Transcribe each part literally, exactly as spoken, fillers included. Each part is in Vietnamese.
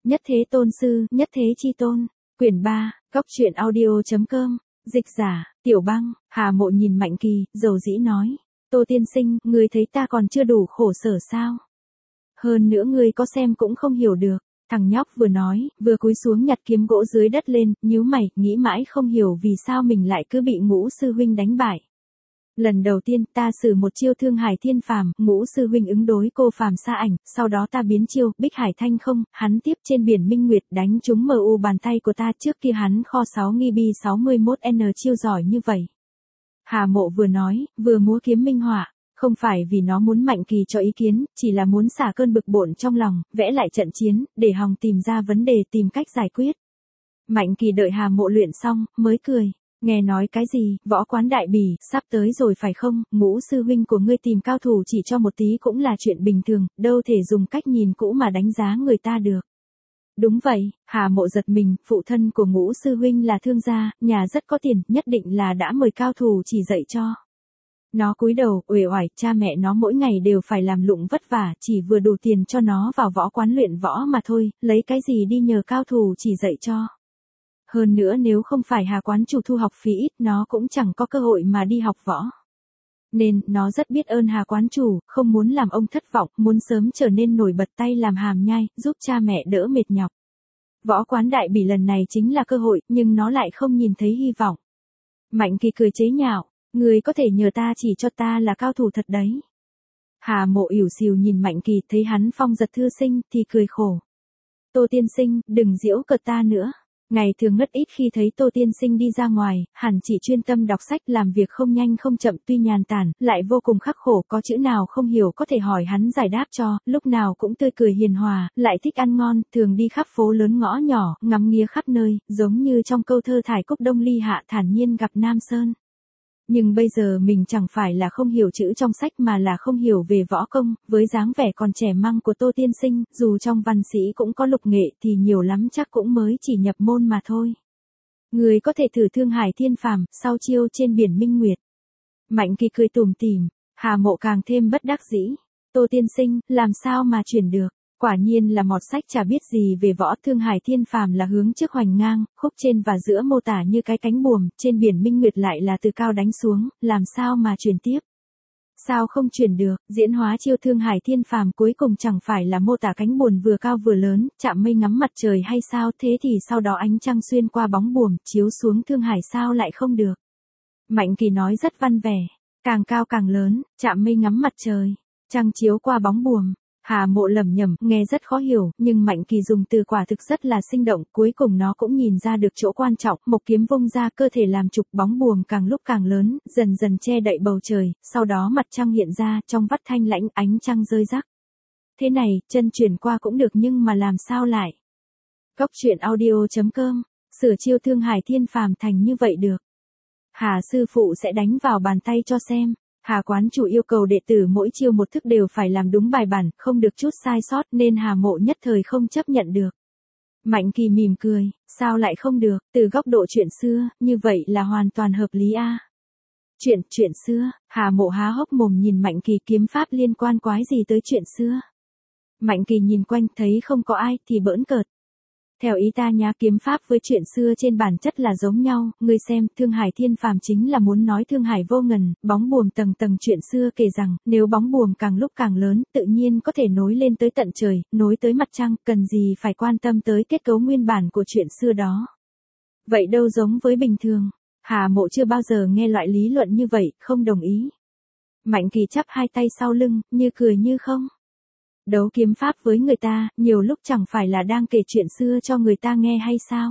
Nhất thế tôn sư, nhất thế chi tôn. Quyển ba, Góc truyện audio.com. Dịch giả, Tiểu Băng. Hà Mộ nhìn Mạnh Kỳ, dầu dĩ nói. Tô tiên sinh, ngươi thấy ta còn chưa đủ khổ sở sao? Hơn nữa ngươi có xem cũng không hiểu được. Thằng nhóc vừa nói, vừa cúi xuống nhặt kiếm gỗ dưới đất lên, nhíu mày, nghĩ mãi không hiểu vì sao mình lại cứ bị Ngũ sư huynh đánh bại. Lần đầu tiên ta sử một chiêu Thương Hải Thiên Phàm, Ngũ sư huynh ứng đối Cô Phàm Sa Ảnh, sau đó ta biến chiêu Bích Hải Thanh Không, hắn tiếp trên biển Minh Nguyệt đánh trúng mờ u bàn tay của ta, trước kia hắn kho sáu nghi bi sáu mươi mốt N chiêu giỏi như vậy. Hà Mộ vừa nói, vừa múa kiếm minh họa, không phải vì nó muốn Mạnh Kỳ cho ý kiến, chỉ là muốn xả cơn bực bội trong lòng, vẽ lại trận chiến, để hòng tìm ra vấn đề, tìm cách giải quyết. Mạnh Kỳ đợi Hà Mộ luyện xong, mới cười. Nghe nói cái gì, Võ Quán Đại Bỉ, sắp tới rồi phải không? Ngũ sư huynh của ngươi tìm cao thủ chỉ cho một tí cũng là chuyện bình thường, đâu thể dùng cách nhìn cũ mà đánh giá người ta được. Đúng vậy, Hà Mộ giật mình, phụ thân của Ngũ sư huynh là thương gia, nhà rất có tiền, nhất định là đã mời cao thủ chỉ dạy cho. Nó cúi đầu, uể oải, cha mẹ nó mỗi ngày đều phải làm lụng vất vả, chỉ vừa đủ tiền cho nó vào võ quán luyện võ mà thôi, lấy cái gì đi nhờ cao thủ chỉ dạy cho. Hơn nữa nếu không phải Hà quán chủ thu học phí ít, nó cũng chẳng có cơ hội mà đi học võ. Nên, nó rất biết ơn Hà quán chủ, không muốn làm ông thất vọng, muốn sớm trở nên nổi bật tay làm hàm nhai, giúp cha mẹ đỡ mệt nhọc. Võ Quán Đại Bỉ lần này chính là cơ hội, nhưng nó lại không nhìn thấy hy vọng. Mạnh Kỳ cười chế nhạo, người có thể nhờ ta chỉ cho ta là cao thủ thật đấy. Hà Mộ ỉu xìu nhìn Mạnh Kỳ, thấy hắn phong giật thư sinh, thì cười khổ. Tô tiên sinh, đừng giễu cợt ta nữa. Ngày thường ngất ít khi thấy Tô tiên sinh đi ra ngoài, hẳn chỉ chuyên tâm đọc sách, làm việc không nhanh không chậm, tuy nhàn tản, lại vô cùng khắc khổ, có chữ nào không hiểu có thể hỏi hắn giải đáp cho, lúc nào cũng tươi cười hiền hòa, lại thích ăn ngon, thường đi khắp phố lớn ngõ nhỏ, ngắm nghía khắp nơi, giống như trong câu thơ Thải Cúc Đông Ly Hạ thản nhiên gặp Nam Sơn. Nhưng bây giờ mình chẳng phải là không hiểu chữ trong sách mà là không hiểu về võ công, với dáng vẻ còn trẻ măng của Tô tiên sinh, dù trong văn sĩ cũng có lục nghệ thì nhiều lắm chắc cũng mới chỉ nhập môn mà thôi. Người có thể thử Thương Hải Thiên Phàm, sau chiêu trên biển Minh Nguyệt. Mạnh Kỳ cười tủm tỉm, Hà Mộ càng thêm bất đắc dĩ. Tô tiên sinh, làm sao mà chuyển được? Quả nhiên là mọt sách chả biết gì về võ. Thương Hải Thiên Phàm là hướng trước hoành ngang, khúc trên và giữa mô tả như cái cánh buồm, trên biển Minh Nguyệt lại là từ cao đánh xuống, làm sao mà chuyển tiếp? Sao không chuyển được? Diễn hóa chiêu Thương Hải Thiên Phàm cuối cùng chẳng phải là mô tả cánh buồm vừa cao vừa lớn, chạm mây ngắm mặt trời hay sao? Thế thì sau đó ánh trăng xuyên qua bóng buồm, chiếu xuống Thương Hải sao lại không được? Mạnh Kỳ nói rất văn vẻ, càng cao càng lớn, chạm mây ngắm mặt trời, trăng chiếu qua bóng buồm. Hà Mộ lẩm nhẩm, nghe rất khó hiểu, nhưng Mạnh Kỳ dùng từ quả thực rất là sinh động, cuối cùng nó cũng nhìn ra được chỗ quan trọng, một kiếm vung ra, cơ thể làm trục, bóng buồm càng lúc càng lớn, dần dần che đậy bầu trời, sau đó mặt trăng hiện ra, trong vắt thanh lãnh, ánh trăng rơi rắc. Thế này, chân chuyển qua cũng được nhưng mà làm sao lại? Góc truyện audio.com, sửa chiêu Thương Hải Thiên Phàm thành như vậy được. Hà sư phụ sẽ đánh vào bàn tay cho xem. Hà quán chủ yêu cầu đệ tử mỗi chiêu một thức đều phải làm đúng bài bản, không được chút sai sót, nên Hà Mộ nhất thời không chấp nhận được. Mạnh Kỳ mỉm cười, sao lại không được, từ góc độ chuyện xưa, như vậy là hoàn toàn hợp lý a. À? Chuyện, chuyện xưa, Hà Mộ há hốc mồm nhìn Mạnh Kỳ, kiếm pháp liên quan quái gì tới chuyện xưa. Mạnh Kỳ nhìn quanh thấy không có ai thì bỡn cợt. Theo ý ta nhá, kiếm pháp với chuyện xưa trên bản chất là giống nhau, ngươi xem, Thương Hải Thiên Phàm chính là muốn nói Thương Hải vô ngần, bóng buồm tầng tầng chuyện xưa kể rằng, nếu bóng buồm càng lúc càng lớn, tự nhiên có thể nối lên tới tận trời, nối tới mặt trăng, cần gì phải quan tâm tới kết cấu nguyên bản của chuyện xưa đó. Vậy đâu giống với bình thường. Hà Mộ chưa bao giờ nghe loại lý luận như vậy, không đồng ý. Mạnh Kỳ chắp hai tay sau lưng, như cười như không. Đấu kiếm pháp với người ta, nhiều lúc chẳng phải là đang kể chuyện xưa cho người ta nghe hay sao?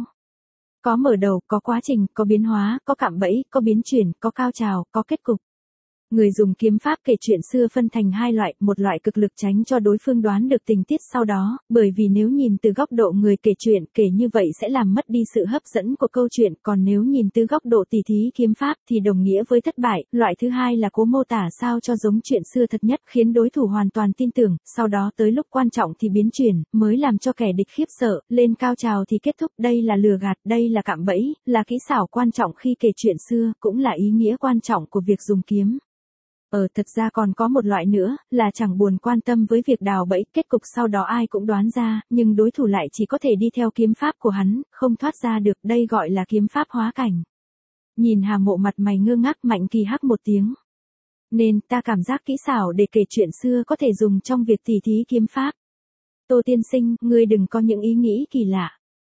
Có mở đầu, có quá trình, có biến hóa, có cạm bẫy, có biến chuyển, có cao trào, có kết cục. Người dùng kiếm pháp kể chuyện xưa phân thành hai loại, một loại cực lực tránh cho đối phương đoán được tình tiết sau đó, bởi vì nếu nhìn từ góc độ người kể chuyện, kể như vậy sẽ làm mất đi sự hấp dẫn của câu chuyện, còn nếu nhìn từ góc độ tỉ thí kiếm pháp thì đồng nghĩa với thất bại. Loại thứ hai là cố mô tả sao cho giống chuyện xưa thật nhất, khiến đối thủ hoàn toàn tin tưởng, sau đó tới lúc quan trọng thì biến chuyển, mới làm cho kẻ địch khiếp sợ, lên cao trào thì kết thúc. Đây là lừa gạt, đây là cạm bẫy, là kỹ xảo quan trọng khi kể chuyện xưa, cũng là ý nghĩa quan trọng của việc dùng kiếm. Ờ thật ra còn có một loại nữa, là chẳng buồn quan tâm với việc đào bẫy, kết cục sau đó ai cũng đoán ra, nhưng đối thủ lại chỉ có thể đi theo kiếm pháp của hắn, không thoát ra được, đây gọi là kiếm pháp hóa cảnh. Nhìn Hà Mộ mặt mày ngơ ngác, Mạnh Kỳ hắc một tiếng. Nên, ta cảm giác kỹ xảo để kể chuyện xưa có thể dùng trong việc tỉ thí kiếm pháp. Tô tiên sinh, ngươi đừng có những ý nghĩ kỳ lạ.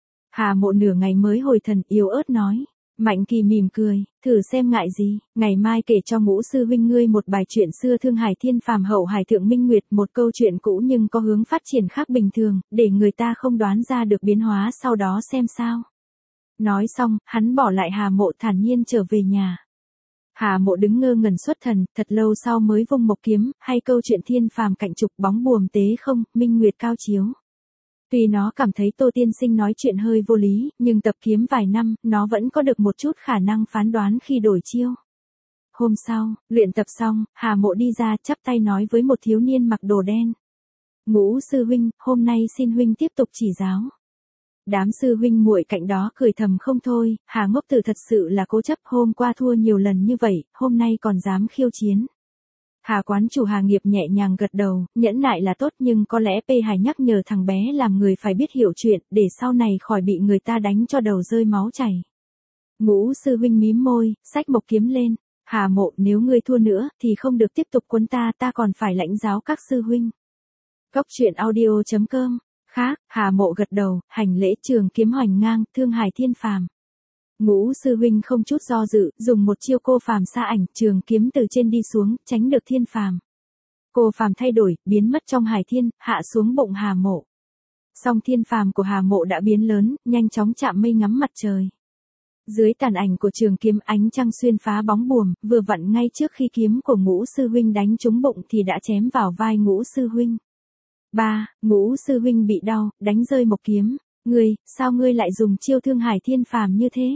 Hà Mộ nửa ngày mới hồi thần, yếu ớt nói. Mạnh Kỳ mỉm cười, thử xem ngại gì, ngày mai kể cho Ngũ sư huynh ngươi một bài chuyện xưa Thương Hải Thiên Phàm Hậu Hải Thượng Minh Nguyệt, một câu chuyện cũ nhưng có hướng phát triển khác bình thường, để người ta không đoán ra được biến hóa sau đó xem sao. Nói xong, hắn bỏ lại Hà Mộ thản nhiên trở về nhà. Hà Mộ đứng ngơ ngẩn xuất thần, thật lâu sau mới vung mộc kiếm, hay câu chuyện thiên phàm cạnh trục bóng buồm tế không, minh nguyệt cao chiếu. Tuy nó cảm thấy Tô tiên sinh nói chuyện hơi vô lý, nhưng tập kiếm vài năm, nó vẫn có được một chút khả năng phán đoán khi đổi chiêu. Hôm sau, luyện tập xong, Hà Mộ đi ra chắp tay nói với một thiếu niên mặc đồ đen. Ngũ sư huynh, hôm nay xin huynh tiếp tục chỉ giáo. Đám sư huynh muội cạnh đó cười thầm không thôi, Hà ngốc tử thật sự là cố chấp, hôm qua thua nhiều lần như vậy, hôm nay còn dám khiêu chiến. Hà quán chủ Hà Nghiệp nhẹ nhàng gật đầu, nhẫn nại là tốt nhưng có lẽ P Hải nhắc nhở thằng bé làm người phải biết hiểu chuyện, để sau này khỏi bị người ta đánh cho đầu rơi máu chảy. Ngũ sư huynh mím môi, xách mộc kiếm lên. Hà Mộ, nếu ngươi thua nữa, thì không được tiếp tục quấn ta, ta còn phải lãnh giáo các sư huynh. Cốc truyện audio chấm com. Khác, Hà Mộ gật đầu, hành lễ, trường kiếm hoành ngang, Thương Hải Thiên Phàm. Ngũ sư huynh không chút do dự, dùng một chiêu cô phàm sa ảnh, trường kiếm từ trên đi xuống, tránh được thiên phàm. Cô phàm thay đổi, biến mất trong hải thiên, hạ xuống bụng Hà Mộ. Song thiên phàm của Hà Mộ đã biến lớn, nhanh chóng chạm mây ngắm mặt trời. Dưới tàn ảnh của trường kiếm, ánh trăng xuyên phá bóng buồm, vừa vặn ngay trước khi kiếm của Ngũ sư huynh đánh trúng bụng thì đã chém vào vai Ngũ sư huynh. Ba, Ngũ sư huynh bị đau, đánh rơi một kiếm. Ngươi, sao ngươi lại dùng chiêu Thương Hải Thiên Phàm như thế?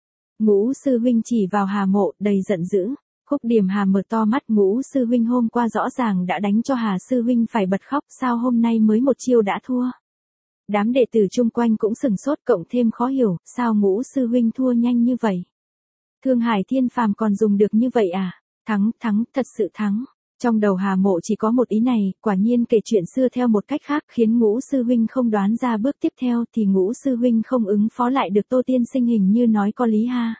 Ngũ sư huynh chỉ vào Hà Mộ, đầy giận dữ. Khúc Điềm Hà mở to mắt, Ngũ sư huynh hôm qua rõ ràng đã đánh cho Hà sư huynh phải bật khóc, sao hôm nay mới một chiêu đã thua? Đám đệ tử chung quanh cũng sừng sốt, cộng thêm khó hiểu, sao Ngũ sư huynh thua nhanh như vậy? Thương Hải Thiên Phàm còn dùng được như vậy à? Thắng, thắng, thật sự thắng. Trong đầu Hà Mộ chỉ có một ý này, quả nhiên kể chuyện xưa theo một cách khác khiến Ngũ sư huynh không đoán ra bước tiếp theo thì Ngũ sư huynh không ứng phó lại được, Tô tiên sinh hình như nói có lý ha.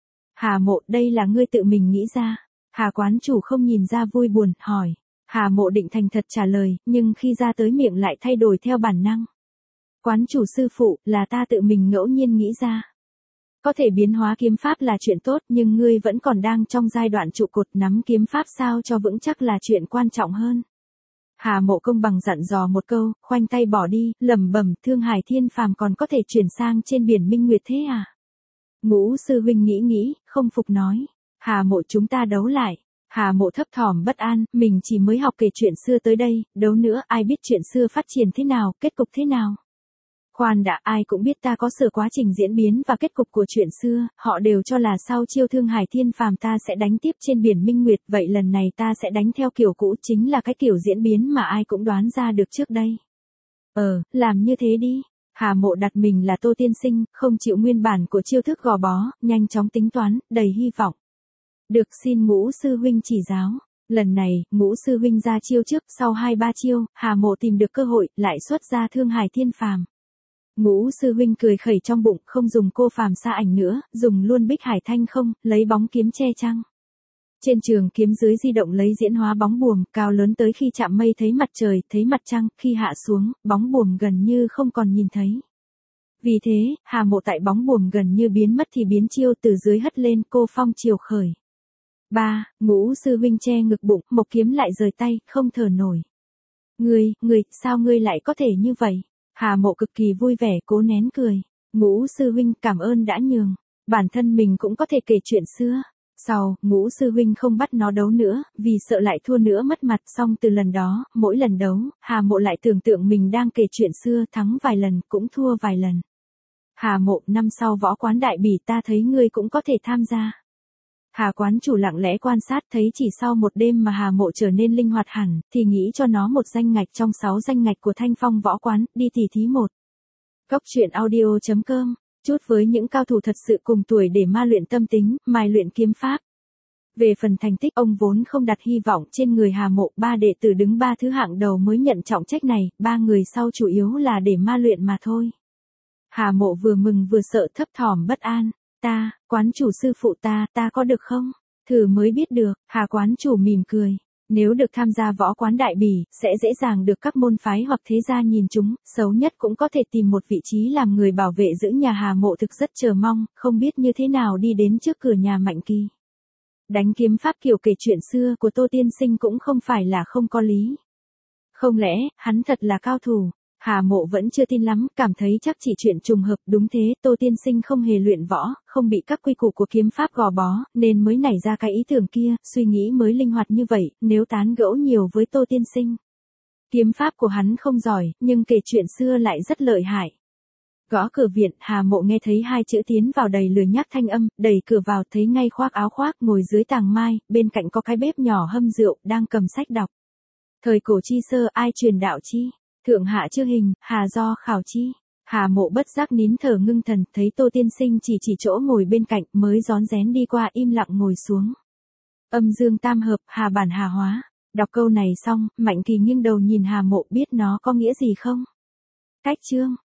Hà Mộ, đây là ngươi tự mình nghĩ ra. Hà quán chủ không nhìn ra vui buồn, hỏi. Hà Mộ định thành thật trả lời, nhưng khi ra tới miệng lại thay đổi theo bản năng. Quán chủ sư phụ, là ta tự mình ngẫu nhiên nghĩ ra. Có thể biến hóa kiếm pháp là chuyện tốt, nhưng ngươi vẫn còn đang trong giai đoạn trụ cột, nắm kiếm pháp sao cho vững chắc là chuyện quan trọng hơn. Hà Mộ công bằng dặn dò một câu, khoanh tay bỏ đi, lẩm bẩm, Thương Hải Thiên Phàm còn có thể chuyển sang trên biển minh nguyệt thế à? Ngũ sư huynh nghĩ nghĩ, không phục nói. Hà Mộ, chúng ta đấu lại. Hà Mộ thấp thỏm bất an, mình chỉ mới học kể chuyện xưa tới đây, đấu nữa, ai biết chuyện xưa phát triển thế nào, kết cục thế nào. Khoan đã, ai cũng biết ta có sở quá trình diễn biến và kết cục của chuyện xưa, họ đều cho là sau chiêu Thương Hải Thiên Phàm ta sẽ đánh tiếp trên biển minh nguyệt, vậy lần này ta sẽ đánh theo kiểu cũ, chính là cái kiểu diễn biến mà ai cũng đoán ra được trước đây. Ờ, làm như thế đi. Hà Mộ đặt mình là Tô tiên sinh, không chịu nguyên bản của chiêu thức gò bó, nhanh chóng tính toán, đầy hy vọng. Được, xin Ngũ sư huynh chỉ giáo. Lần này, Ngũ sư huynh ra chiêu trước, sau hai ba chiêu, Hà Mộ tìm được cơ hội, lại xuất ra Thương Hải Thiên Phàm. Ngũ sư huynh cười khẩy trong bụng, không dùng cô phàm sa ảnh nữa, dùng luôn Bích Hải Thanh không, lấy bóng kiếm che trăng. Trên trường kiếm dưới di động lấy diễn hóa bóng buồm, cao lớn tới khi chạm mây thấy mặt trời, thấy mặt trăng, khi hạ xuống, bóng buồm gần như không còn nhìn thấy. Vì thế, Hà Mộ tại bóng buồm gần như biến mất thì biến chiêu, từ dưới hất lên, cô phong chiều khởi. Ba, Ngũ sư huynh che ngực bụng, mộc kiếm lại rời tay, không thở nổi. Ngươi, ngươi, sao ngươi lại có thể như vậy? Hà Mộ cực kỳ vui vẻ, cố nén cười. Ngũ sư huynh, cảm ơn đã nhường. Bản thân mình cũng có thể kể chuyện xưa. Sau, Ngũ sư huynh không bắt nó đấu nữa, vì sợ lại thua nữa mất mặt. Xong từ lần đó, mỗi lần đấu, Hà Mộ lại tưởng tượng mình đang kể chuyện xưa, thắng vài lần, cũng thua vài lần. Hà Mộ, năm sau võ quán đại bỉ ta thấy ngươi cũng có thể tham gia. Hà quán chủ lặng lẽ quan sát, thấy chỉ sau một đêm mà Hà Mộ trở nên linh hoạt hẳn, thì nghĩ cho nó một danh ngạch trong sáu danh ngạch của Thanh Phong võ quán, đi tỉ thí một. Cốc truyện audio chấm com, chút với những cao thủ thật sự cùng tuổi để ma luyện tâm tính, mài luyện kiếm pháp. Về phần thành tích, ông vốn không đặt hy vọng trên người Hà Mộ, ba đệ tử đứng ba thứ hạng đầu mới nhận trọng trách này, ba người sau chủ yếu là để ma luyện mà thôi. Hà Mộ vừa mừng vừa sợ, thấp thỏm bất an. Ta, quán chủ sư phụ ta, ta có được không? Thử mới biết được. Hà quán chủ mỉm cười. Nếu được tham gia võ quán đại bỉ, sẽ dễ dàng được các môn phái hoặc thế gia nhìn chúng, xấu nhất cũng có thể tìm một vị trí làm người bảo vệ giữ nhà. Hà Mộ thực rất chờ mong, không biết như thế nào đi đến trước cửa nhà Mạnh Kỳ. Đánh kiếm pháp kiểu kể chuyện xưa của Tô tiên sinh cũng không phải là không có lý. Không lẽ, hắn thật là cao thủ? Hà Mộ vẫn chưa tin lắm, cảm thấy chắc chỉ chuyện trùng hợp. Đúng thế, Tô tiên sinh không hề luyện võ, không bị các quy củ của kiếm pháp gò bó, nên mới nảy ra cái ý tưởng kia, suy nghĩ mới linh hoạt như vậy, nếu tán gẫu nhiều với Tô tiên sinh. Kiếm pháp của hắn không giỏi, nhưng kể chuyện xưa lại rất lợi hại. Gõ cửa viện, Hà Mộ nghe thấy hai chữ tiến vào đầy lười nhác thanh âm, đẩy cửa vào thấy ngay khoác áo khoác ngồi dưới tàng mai, bên cạnh có cái bếp nhỏ hâm rượu, đang cầm sách đọc. Thời cổ chi sơ, ai truyền đạo chi? Thượng hạ chưa hình, Hà do khảo chi. Hà Mộ bất giác nín thở ngưng thần, thấy Tô tiên sinh chỉ chỉ chỗ ngồi bên cạnh, mới rón rén đi qua im lặng ngồi xuống. Âm dương tam hợp, Hà bản Hà hóa. Đọc câu này xong, Mạnh Kỳ nghiêng đầu nhìn Hà Mộ, biết nó có nghĩa gì không? Cách chương.